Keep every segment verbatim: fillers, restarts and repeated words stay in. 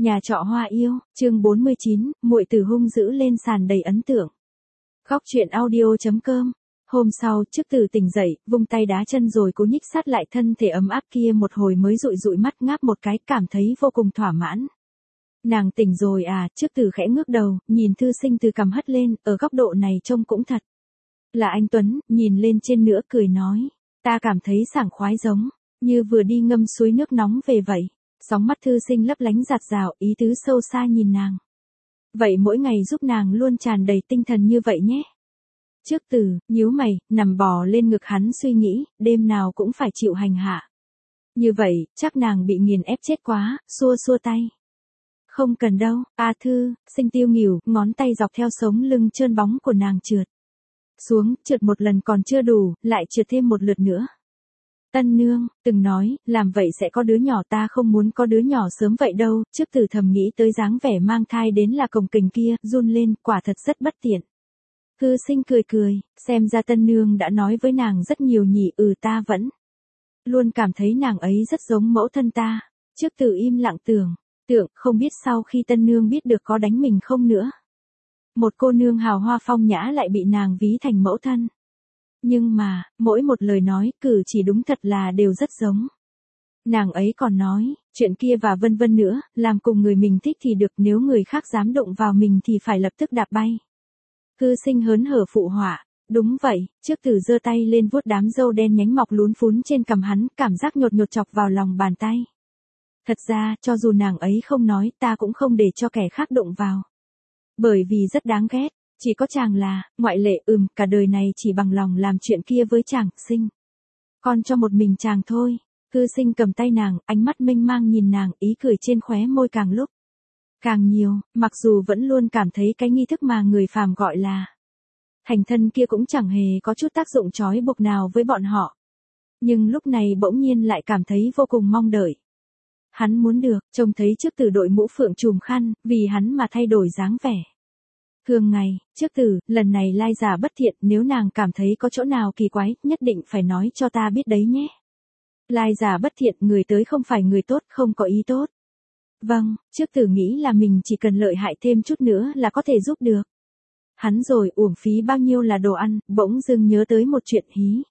Nhà trọ hoa yêu, chương bốn mươi chín, muội tử hung dữ lên sàn đầy ấn tượng. Góc truyện audio chấm com. Hôm sau, trước từ tỉnh dậy, vung tay đá chân rồi cố nhích sát lại thân thể ấm áp kia một hồi mới dụi dụi mắt ngáp một cái, cảm thấy vô cùng thỏa mãn. Nàng tỉnh rồi à, trước từ khẽ ngước đầu, nhìn thư sinh từ cằm hất lên, ở góc độ này trông cũng thật. Là anh Tuấn, nhìn lên trên nữa cười nói. Ta cảm thấy sảng khoái giống, như vừa đi ngâm suối nước nóng về vậy. Sóng mắt thư sinh lấp lánh giạt rào, ý tứ sâu xa nhìn nàng. Vậy mỗi ngày giúp nàng luôn tràn đầy tinh thần như vậy nhé. Trước từ, nhíu mày, nằm bò lên ngực hắn suy nghĩ, đêm nào cũng phải chịu hành hạ. Như vậy, chắc nàng bị nghiền ép chết quá, xua xua tay. Không cần đâu, a thư, sinh tiêu nghỉu, ngón tay dọc theo sống lưng trơn bóng của nàng trượt. Xuống, trượt một lần còn chưa đủ, lại trượt thêm một lượt nữa. Tân nương, từng nói, làm vậy sẽ có đứa nhỏ, ta không muốn có đứa nhỏ sớm vậy đâu, trước từ thầm nghĩ tới dáng vẻ mang thai đến là cồng kềnh kia, run lên, quả thật rất bất tiện. Thư sinh cười cười, xem ra tân nương đã nói với nàng rất nhiều nhỉ, ừ ta vẫn luôn cảm thấy nàng ấy rất giống mẫu thân ta. Trước từ im lặng tưởng, tưởng, không biết sau khi tân nương biết được có đánh mình không nữa. Một cô nương hào hoa phong nhã lại bị nàng ví thành mẫu thân. Nhưng mà, mỗi một lời nói, cử chỉ đúng thật là đều rất giống. Nàng ấy còn nói, chuyện kia và vân vân nữa, làm cùng người mình thích thì được, nếu người khác dám động vào mình thì phải lập tức đạp bay. Cư sinh hớn hở phụ họa, đúng vậy, trước từ giơ tay lên vuốt đám râu đen nhánh mọc lún phún trên cằm hắn, cảm giác nhột nhột chọc vào lòng bàn tay. Thật ra, cho dù nàng ấy không nói, ta cũng không để cho kẻ khác động vào. Bởi vì rất đáng ghét. Chỉ có chàng là, ngoại lệ, ừm, cả đời này chỉ bằng lòng làm chuyện kia với chàng, sinh. Còn cho một mình chàng thôi. Cư sinh cầm tay nàng, ánh mắt mênh mang nhìn nàng, ý cười trên khóe môi càng lúc càng nhiều, mặc dù vẫn luôn cảm thấy cái nghi thức mà người phàm gọi là thành thân kia cũng chẳng hề có chút tác dụng trói buộc nào với bọn họ. Nhưng lúc này bỗng nhiên lại cảm thấy vô cùng mong đợi. Hắn muốn được, trông thấy trước từ đội mũ phượng trùm khăn, vì hắn mà thay đổi dáng vẻ. Thường ngày, trước từ, lần này lai giả bất thiện, nếu nàng cảm thấy có chỗ nào kỳ quái, nhất định phải nói cho ta biết đấy nhé. Lai giả bất thiện, người tới không phải người tốt, không có ý tốt. Vâng, trước từ nghĩ là mình chỉ cần lợi hại thêm chút nữa là có thể giúp được. Hắn rồi uổng phí bao nhiêu là đồ ăn, bỗng dưng nhớ tới một chuyện hí.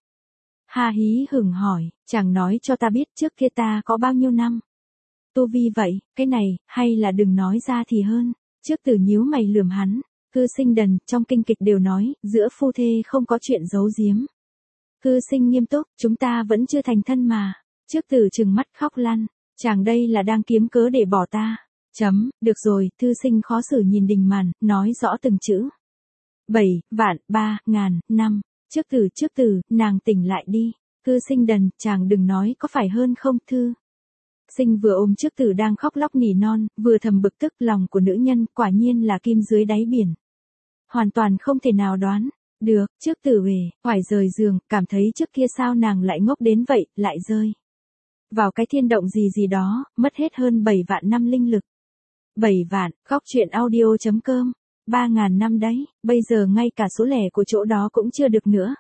Ha hí hửng hỏi, chàng nói cho ta biết trước kia ta có bao nhiêu năm. Tu vi vậy, cái này, hay là đừng nói ra thì hơn. Trước từ nhíu mày lườm hắn. Cư sinh đần, trong kinh kịch đều nói, giữa phu thê không có chuyện giấu giếm. Cư sinh nghiêm túc, chúng ta vẫn chưa thành thân mà. Trước từ trừng mắt khóc lăn, chàng đây là đang kiếm cớ để bỏ ta. Chấm, được rồi, thư sinh khó xử nhìn đình màn, nói rõ từng chữ. Bảy, vạn, ba, ngàn, năm. Trước từ, trước từ, nàng tỉnh lại đi. Cư sinh đần, chàng đừng nói có phải hơn không thư. Sinh vừa ôm trước từ đang khóc lóc nỉ non, vừa thầm bực tức, lòng của nữ nhân quả nhiên là kim dưới đáy biển. Hoàn toàn không thể nào đoán được, trước từ về, hoài rời giường, cảm thấy trước kia sao nàng lại ngốc đến vậy, lại rơi vào cái thiên động gì gì đó, mất hết hơn bảy vạn năm linh lực. bảy vạn, góc truyện audio chấm com, ba ngàn năm đấy, bây giờ ngay cả số lẻ của chỗ đó cũng chưa được nữa.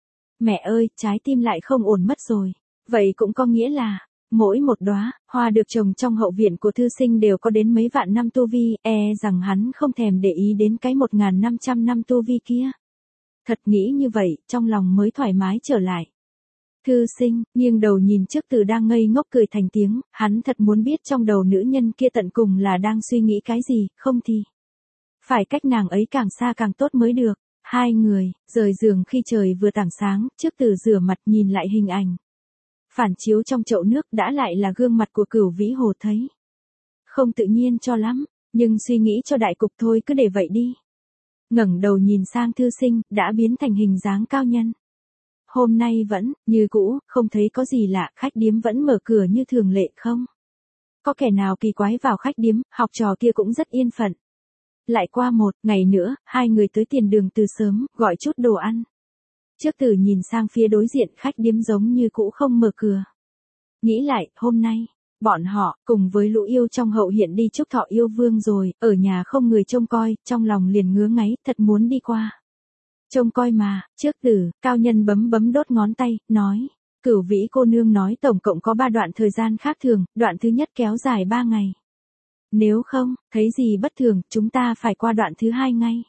Mẹ ơi, trái tim lại không ổn mất rồi. Vậy cũng có nghĩa là mỗi một đóa hoa được trồng trong hậu viện của thư sinh đều có đến mấy vạn năm tu vi, e rằng hắn không thèm để ý đến cái một ngàn năm trăm năm tu vi kia. Thật nghĩ như vậy, trong lòng mới thoải mái trở lại. Thư sinh, nghiêng đầu nhìn trước từ đang ngây ngốc cười thành tiếng, hắn thật muốn biết trong đầu nữ nhân kia tận cùng là đang suy nghĩ cái gì, không thì phải cách nàng ấy càng xa càng tốt mới được. Hai người, rời giường khi trời vừa tảng sáng, trước từ rửa mặt nhìn lại hình ảnh. Phản chiếu trong chậu nước đã lại là gương mặt của Cửu Vĩ Hồ thấy. Không tự nhiên cho lắm, nhưng suy nghĩ cho đại cục thôi cứ để vậy đi. Ngẩng đầu nhìn sang thư sinh, đã biến thành hình dáng cao nhân. Hôm nay vẫn, như cũ, không thấy có gì lạ, khách điếm vẫn mở cửa như thường lệ không? Có kẻ nào kỳ quái vào khách điếm, học trò kia cũng rất yên phận. Lại qua một ngày nữa, hai người tới tiền đường từ sớm, gọi chút đồ ăn. Trước từ nhìn sang phía đối diện, khách điếm giống như cũ không mở cửa. Nghĩ lại, hôm nay, bọn họ, cùng với lũ yêu trong hậu hiện đi chúc thọ yêu vương rồi, ở nhà không người trông coi, trong lòng liền ngứa ngáy, thật muốn đi qua. Trông coi mà, trước từ, cao nhân bấm bấm đốt ngón tay, nói. Cửu Vĩ cô nương nói tổng cộng có ba đoạn thời gian khác thường, đoạn thứ nhất kéo dài ba ngày. Nếu không, thấy gì bất thường, chúng ta phải qua đoạn thứ hai ngay.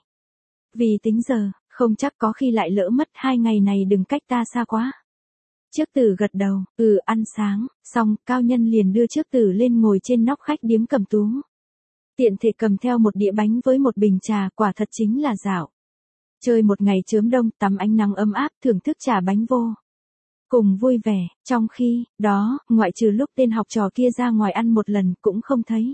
Vì tính giờ, không chắc có khi lại lỡ mất hai ngày này đừng cách ta xa quá. Trước Tử gật đầu, ừ ăn sáng, xong, Cao Nhân liền đưa Trước Tử lên ngồi trên nóc khách điếm Cầm Tú. Tiện thể cầm theo một đĩa bánh với một bình trà, quả thật chính là dạo. Chơi một ngày chớm đông, tắm ánh nắng ấm áp, thưởng thức trà bánh vô. Cùng vui vẻ, trong khi, đó, ngoại trừ lúc tên học trò kia ra ngoài ăn một lần cũng không thấy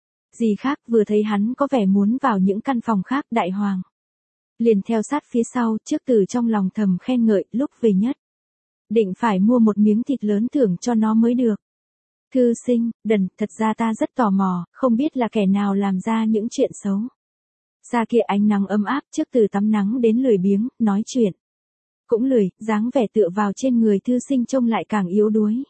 gì khác, vừa thấy hắn có vẻ muốn vào những căn phòng khác đại hoàng. Liền theo sát phía sau, Trước Tử trong lòng thầm khen ngợi, lúc về nhất. Định phải mua một miếng thịt lớn thưởng cho nó mới được. Thư sinh, đần, thật ra ta rất tò mò, không biết là kẻ nào làm ra những chuyện xấu. Xa kia ánh nắng ấm áp, Trước Tử tắm nắng đến lười biếng, nói chuyện. Cũng lười, dáng vẻ tựa vào trên người thư sinh trông lại càng yếu đuối.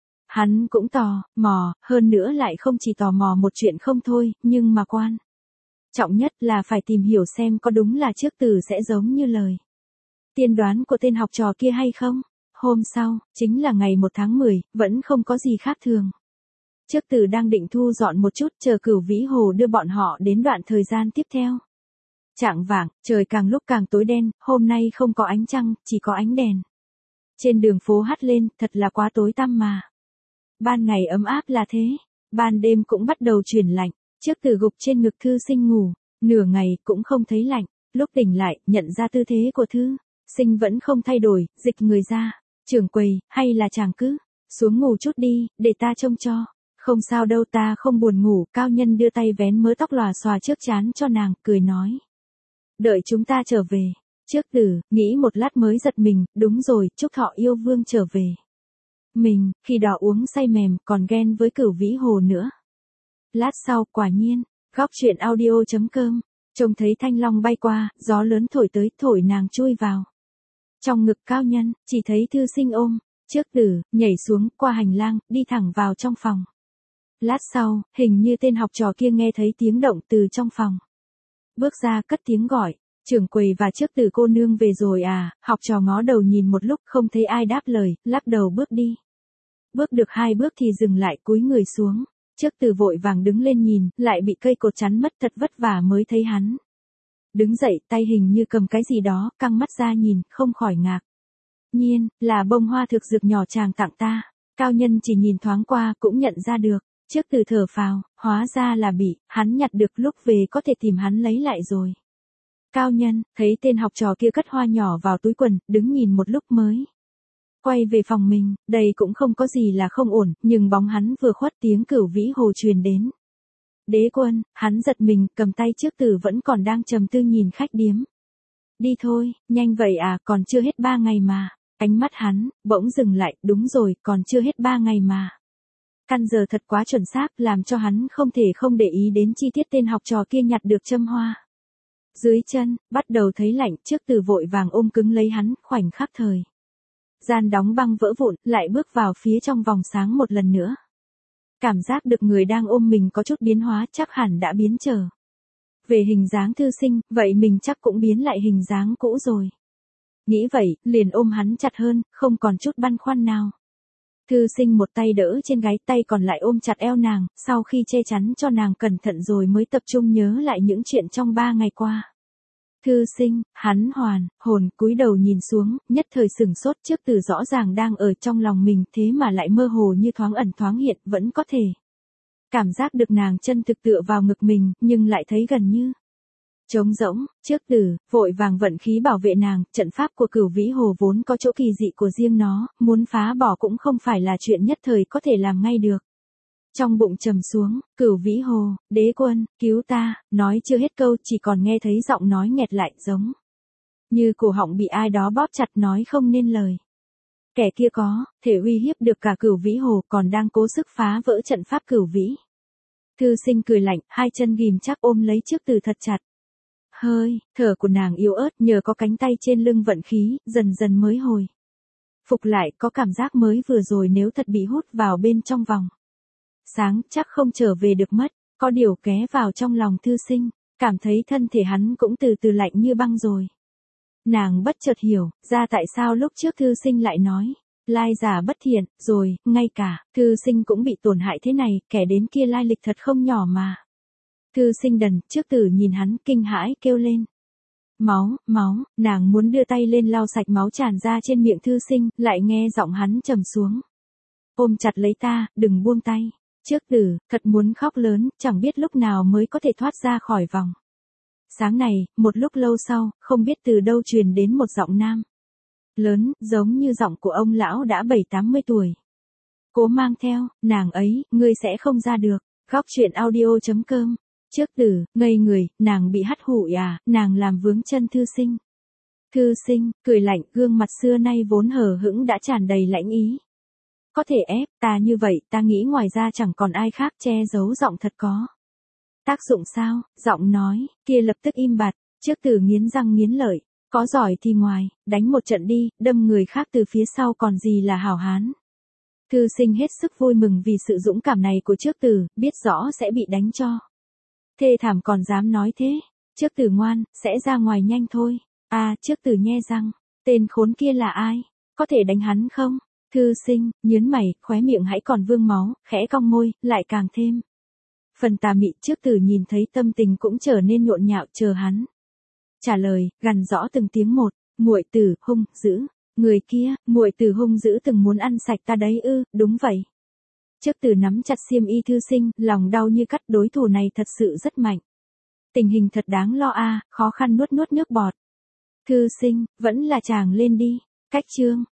Hắn cũng tò mò, hơn nữa lại không chỉ tò mò một chuyện không thôi, nhưng mà quan trọng nhất là phải tìm hiểu xem có đúng là Trước Tử sẽ giống như lời tiên đoán của tên học trò kia hay không. Hôm sau, chính là ngày một tháng mười, vẫn không có gì khác thường. Trước Tử đang định thu dọn một chút, chờ Cửu Vĩ Hồ đưa bọn họ đến đoạn thời gian tiếp theo. Chạng vạng, trời càng lúc càng tối đen, hôm nay không có ánh trăng, chỉ có ánh đèn. Trên đường phố hắt lên, thật là quá tối tăm mà. Ban ngày ấm áp là thế, ban đêm cũng bắt đầu chuyển lạnh. Trước Tử gục trên ngực thư sinh ngủ, nửa ngày cũng không thấy lạnh. Lúc tỉnh lại, nhận ra tư thế của thư sinh vẫn không thay đổi, dịch người ra. Trưởng quầy, hay là chàng cứ xuống ngủ chút đi, để ta trông cho. Không sao đâu, ta không buồn ngủ. Cao Nhân đưa tay vén mớ tóc lòa xòa trước trán cho nàng, cười nói. Đợi chúng ta trở về. Trước Tử, nghĩ một lát mới giật mình, đúng rồi, Trúc Thọ yêu vương trở về. Mình, khi đó uống say mềm, còn ghen với Cửu Vĩ Hồ nữa. Lát sau, quả nhiên, góc truyện audio chấm com, trông thấy thanh long bay qua, gió lớn thổi tới, thổi nàng chui vào. Trong ngực Cao Nhân, chỉ thấy thư sinh ôm, Trước Tử, nhảy xuống, qua hành lang, đi thẳng vào trong phòng. Lát sau, hình như tên học trò kia nghe thấy tiếng động từ trong phòng. Bước ra cất tiếng gọi, trưởng quầy và Trước Tử cô nương về rồi à, học trò ngó đầu nhìn một lúc không thấy ai đáp lời, lắc đầu bước đi. Bước được hai bước thì dừng lại cúi người xuống, Trước Tử vội vàng đứng lên nhìn, lại bị cây cột chắn mất, thật vất vả mới thấy hắn. Đứng dậy, tay hình như cầm cái gì đó, căng mắt ra nhìn, không khỏi ngạc nhiên, là bông hoa thực dược nhỏ chàng tặng ta. Cao Nhân chỉ nhìn thoáng qua, cũng nhận ra được. Trước Tử thở phào, hóa ra là bị hắn nhặt được, lúc về có thể tìm hắn lấy lại rồi. Cao Nhân, thấy tên học trò kia cất hoa nhỏ vào túi quần, đứng nhìn một lúc mới quay về phòng mình, đây cũng không có gì là không ổn, nhưng bóng hắn vừa khuất tiếng Cửu Vĩ Hồ truyền đến. Đế quân, hắn giật mình, cầm tay Trước Tử vẫn còn đang trầm tư nhìn khách điếm. Đi thôi, nhanh vậy à, còn chưa hết ba ngày mà. Ánh mắt hắn, bỗng dừng lại, đúng rồi, còn chưa hết ba ngày mà. Căn giờ thật quá chuẩn xác, làm cho hắn không thể không để ý đến chi tiết tên học trò kia nhặt được châm hoa. Dưới chân, bắt đầu thấy lạnh, Trước Tử vội vàng ôm cứng lấy hắn, khoảnh khắc thời gian đóng băng vỡ vụn, lại bước vào phía trong vòng sáng một lần nữa. Cảm giác được người đang ôm mình có chút biến hóa, chắc hẳn đã biến trở về hình dáng thư sinh, vậy mình chắc cũng biến lại hình dáng cũ rồi. Nghĩ vậy, liền ôm hắn chặt hơn, không còn chút băn khoăn nào. Thư sinh một tay đỡ trên gáy, tay còn lại ôm chặt eo nàng, sau khi che chắn cho nàng cẩn thận rồi mới tập trung nhớ lại những chuyện trong ba ngày qua. Thư sinh, hắn hoàn hồn cúi đầu nhìn xuống, nhất thời sửng sốt. Trước Tử rõ ràng đang ở trong lòng mình, thế mà lại mơ hồ như thoáng ẩn thoáng hiện, vẫn có thể cảm giác được nàng chân thực tựa vào ngực mình, nhưng lại thấy gần như trống rỗng. Trước Tử vội vàng vận khí bảo vệ nàng, trận pháp của Cửu Vĩ Hồ vốn có chỗ kỳ dị của riêng nó, muốn phá bỏ cũng không phải là chuyện nhất thời có thể làm ngay được. Trong bụng trầm xuống, Cửu Vĩ Hồ, đế quân, cứu ta, nói chưa hết câu, chỉ còn nghe thấy giọng nói nghẹt lại, giống như cổ họng bị ai đó bóp chặt, nói không nên lời. Kẻ kia có thể uy hiếp được cả Cửu Vĩ Hồ, còn đang cố sức phá vỡ trận pháp Cửu Vĩ. Thư sinh cười lạnh, hai chân ghim chắc ôm lấy Trước Tử thật chặt. Hơi thở của nàng yếu ớt, nhờ có cánh tay trên lưng vận khí, dần dần mới hồi phục lại, có cảm giác mới vừa rồi nếu thật bị hút vào bên trong vòng sáng, chắc không trở về được mất. Có điều ghé vào trong lòng thư sinh, cảm thấy thân thể hắn cũng từ từ lạnh như băng rồi. Nàng bất chợt hiểu ra tại sao lúc trước thư sinh lại nói lai giả bất thiện, rồi, ngay cả, thư sinh cũng bị tổn hại thế này, kẻ đến kia lai lịch thật không nhỏ mà. Thư sinh đần, trước tử nhìn hắn, kinh hãi, kêu lên. Máu, máu, nàng muốn đưa tay lên lau sạch máu tràn ra trên miệng thư sinh, lại nghe giọng hắn trầm xuống. Ôm chặt lấy ta, đừng buông tay. Trước tử, thật muốn khóc lớn, chẳng biết lúc nào mới có thể thoát ra khỏi vòng. Sáng này, một lúc lâu sau, không biết từ đâu truyền đến một giọng nam. Lớn, giống như giọng của ông lão đã bảy tám mươi tuổi. Cố mang theo, nàng ấy, ngươi sẽ không ra được. Góc truyện audio chấm com. Trước tử, ngây người, nàng bị hắt hủi à, nàng làm vướng chân thư sinh. Thư sinh, cười lạnh, gương mặt xưa nay vốn hờ hững đã tràn đầy lãnh ý. Có thể ép, ta như vậy, ta nghĩ ngoài ra chẳng còn ai khác che giấu giọng thật có. Tác dụng sao, giọng nói, kia lập tức im bặt, trước tử nghiến răng nghiến lợi, có giỏi thì ngoài, đánh một trận đi, đâm người khác từ phía sau còn gì là hảo hán. Thư sinh hết sức vui mừng vì sự dũng cảm này của trước tử, biết rõ sẽ bị đánh cho. Thê thảm còn dám nói thế, trước tử ngoan, sẽ ra ngoài nhanh thôi. À, trước tử nhe răng, tên khốn kia là ai, có thể đánh hắn không? Thư sinh, nhớn mày, khóe miệng hãy còn vương máu, khẽ cong môi, lại càng thêm. Phần tà mị, trước tử nhìn thấy tâm tình cũng trở nên nhộn nhạo, chờ hắn. Trả lời, gằn rõ từng tiếng một, muội tử, hung, dữ. Người kia, muội tử hung dữ từng muốn ăn sạch ta đấy ư, đúng vậy. Trước tử nắm chặt xiêm y thư sinh, lòng đau như cắt, đối thủ này thật sự rất mạnh. Tình hình thật đáng lo a, khó khăn nuốt nuốt nước bọt. Thư sinh, vẫn là chàng lên đi. Cách chương.